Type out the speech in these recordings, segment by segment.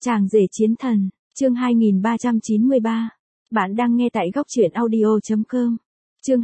Chàng rể chiến thần, chương 2393. Bạn đang nghe tại góc truyện audio.com. Chương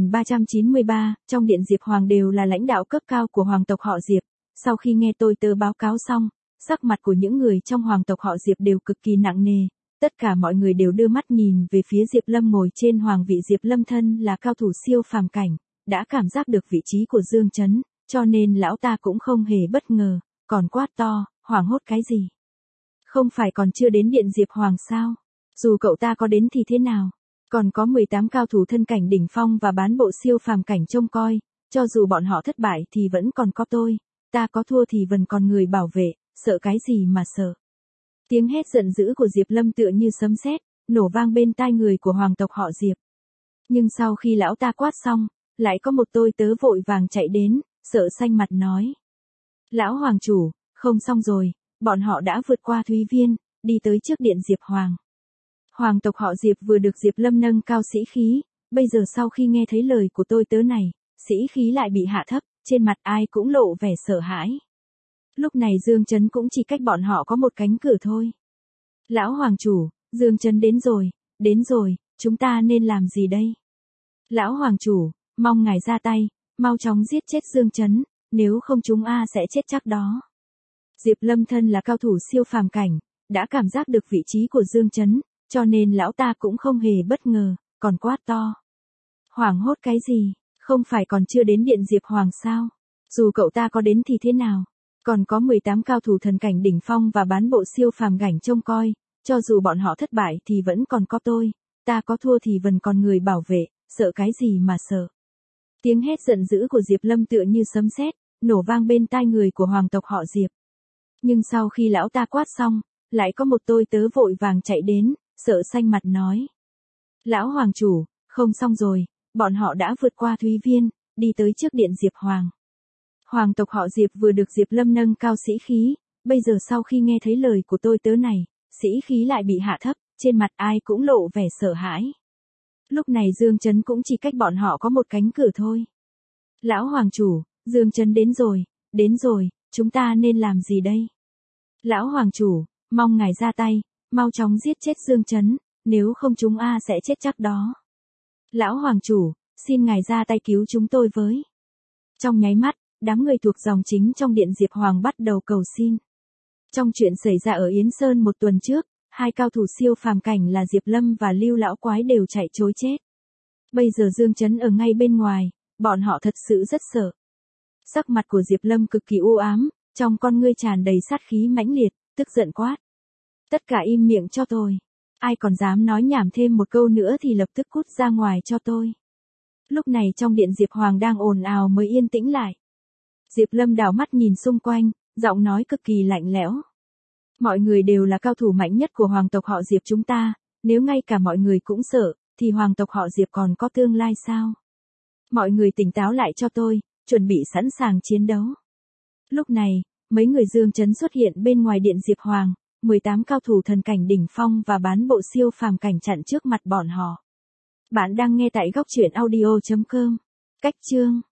2393, trong điện Diệp Hoàng đều là lãnh đạo cấp cao của hoàng tộc họ Diệp. Sau khi nghe tôi tớ báo cáo xong, sắc mặt của những người trong hoàng tộc họ Diệp đều cực kỳ nặng nề. Tất cả mọi người đều đưa mắt nhìn về phía Diệp Lâm ngồi trên hoàng vị. Diệp Lâm thân là cao thủ siêu phàm cảnh, đã cảm giác được vị trí của Dương Chấn, cho nên lão ta cũng không hề bất ngờ, còn quát to, hoảng hốt cái gì? Không phải còn chưa đến điện Diệp Hoàng sao? Dù cậu ta có đến thì thế nào? Còn có 18 cao thủ thân cảnh đỉnh phong và bán bộ siêu phàm cảnh trông coi, cho dù bọn họ thất bại thì vẫn còn có tôi, ta có thua thì vẫn còn người bảo vệ, sợ cái gì mà sợ. Tiếng hét giận dữ của Diệp Lâm tựa như sấm sét, nổ vang bên tai người của hoàng tộc họ Diệp. Nhưng sau khi lão ta quát xong, lại có một tôi tớ vội vàng chạy đến, sợ xanh mặt nói. Lão hoàng chủ, không xong rồi, bọn họ đã vượt qua Thúy Viên, đi tới trước điện Diệp Hoàng. Hoàng tộc họ Diệp vừa được Diệp Lâm nâng cao sĩ khí, bây giờ sau khi nghe thấy lời của tôi tớ này, sĩ khí lại bị hạ thấp, trên mặt ai cũng lộ vẻ sợ hãi. Lúc này Dương Chấn cũng chỉ cách bọn họ có một cánh cửa thôi. Lão hoàng chủ, Dương Chấn đến rồi, chúng ta nên làm gì đây? Lão hoàng chủ, mong ngài ra tay, mau chóng giết chết Dương Chấn, nếu không chúng sẽ chết chắc đó. Diệp Lâm thân là cao thủ siêu phàm cảnh, đã cảm giác được vị trí của Dương Chấn, cho nên lão ta cũng không hề bất ngờ, còn quát to. Hoảng hốt cái gì, không phải còn chưa đến điện Diệp Hoàng sao? Dù cậu ta có đến thì thế nào? Còn có 18 cao thủ thần cảnh đỉnh phong và bán bộ siêu phàm cảnh trông coi, cho dù bọn họ thất bại thì vẫn còn có tôi, ta có thua thì vẫn còn người bảo vệ, sợ cái gì mà sợ. Tiếng hét giận dữ của Diệp Lâm tựa như sấm sét, nổ vang bên tai người của hoàng tộc họ Diệp. Nhưng sau khi lão ta quát xong, lại có một tôi tớ vội vàng chạy đến, sợ xanh mặt nói. Lão hoàng chủ, không xong rồi, bọn họ đã vượt qua Thúy Viên, đi tới trước điện Diệp Hoàng. Hoàng tộc họ Diệp vừa được Diệp Lâm nâng cao sĩ khí, bây giờ sau khi nghe thấy lời của tôi tớ này, sĩ khí lại bị hạ thấp, trên mặt ai cũng lộ vẻ sợ hãi. Lúc này Dương Chấn cũng chỉ cách bọn họ có một cánh cửa thôi. Lão hoàng chủ, Dương Chấn đến rồi, chúng ta nên làm gì đây? Lão hoàng chủ, mong ngài ra tay, mau chóng giết chết Dương Chấn, nếu không chúng sẽ chết chắc đó. Lão hoàng chủ, xin ngài ra tay cứu chúng tôi với. Trong nháy mắt, đám người thuộc dòng chính trong điện Diệp Hoàng bắt đầu cầu xin. Trong chuyện xảy ra ở Yến Sơn một tuần trước, hai cao thủ siêu phàm cảnh là Diệp Lâm và Lưu Lão Quái đều chạy trối chết. Bây giờ Dương Chấn ở ngay bên ngoài, bọn họ thật sự rất sợ. Sắc mặt của Diệp Lâm cực kỳ u ám, trong con ngươi tràn đầy sát khí mãnh liệt, tức giận quát. Tất cả im miệng cho tôi. Ai còn dám nói nhảm thêm một câu nữa thì lập tức cút ra ngoài cho tôi. Lúc này trong điện Diệp Hoàng đang ồn ào mới yên tĩnh lại. Diệp Lâm đảo mắt nhìn xung quanh, giọng nói cực kỳ lạnh lẽo. Mọi người đều là cao thủ mạnh nhất của hoàng tộc họ Diệp chúng ta, nếu ngay cả mọi người cũng sợ, thì hoàng tộc họ Diệp còn có tương lai sao? Mọi người tỉnh táo lại cho tôi, chuẩn bị sẵn sàng chiến đấu. Lúc này, mấy người Dương Chấn xuất hiện bên ngoài điện Diệp Hoàng, 18 cao thủ thần cảnh đỉnh phong và bán bộ siêu phàm cảnh chặn trước mặt bọn họ. Bạn đang nghe tại góc truyện audio.com. Cách chương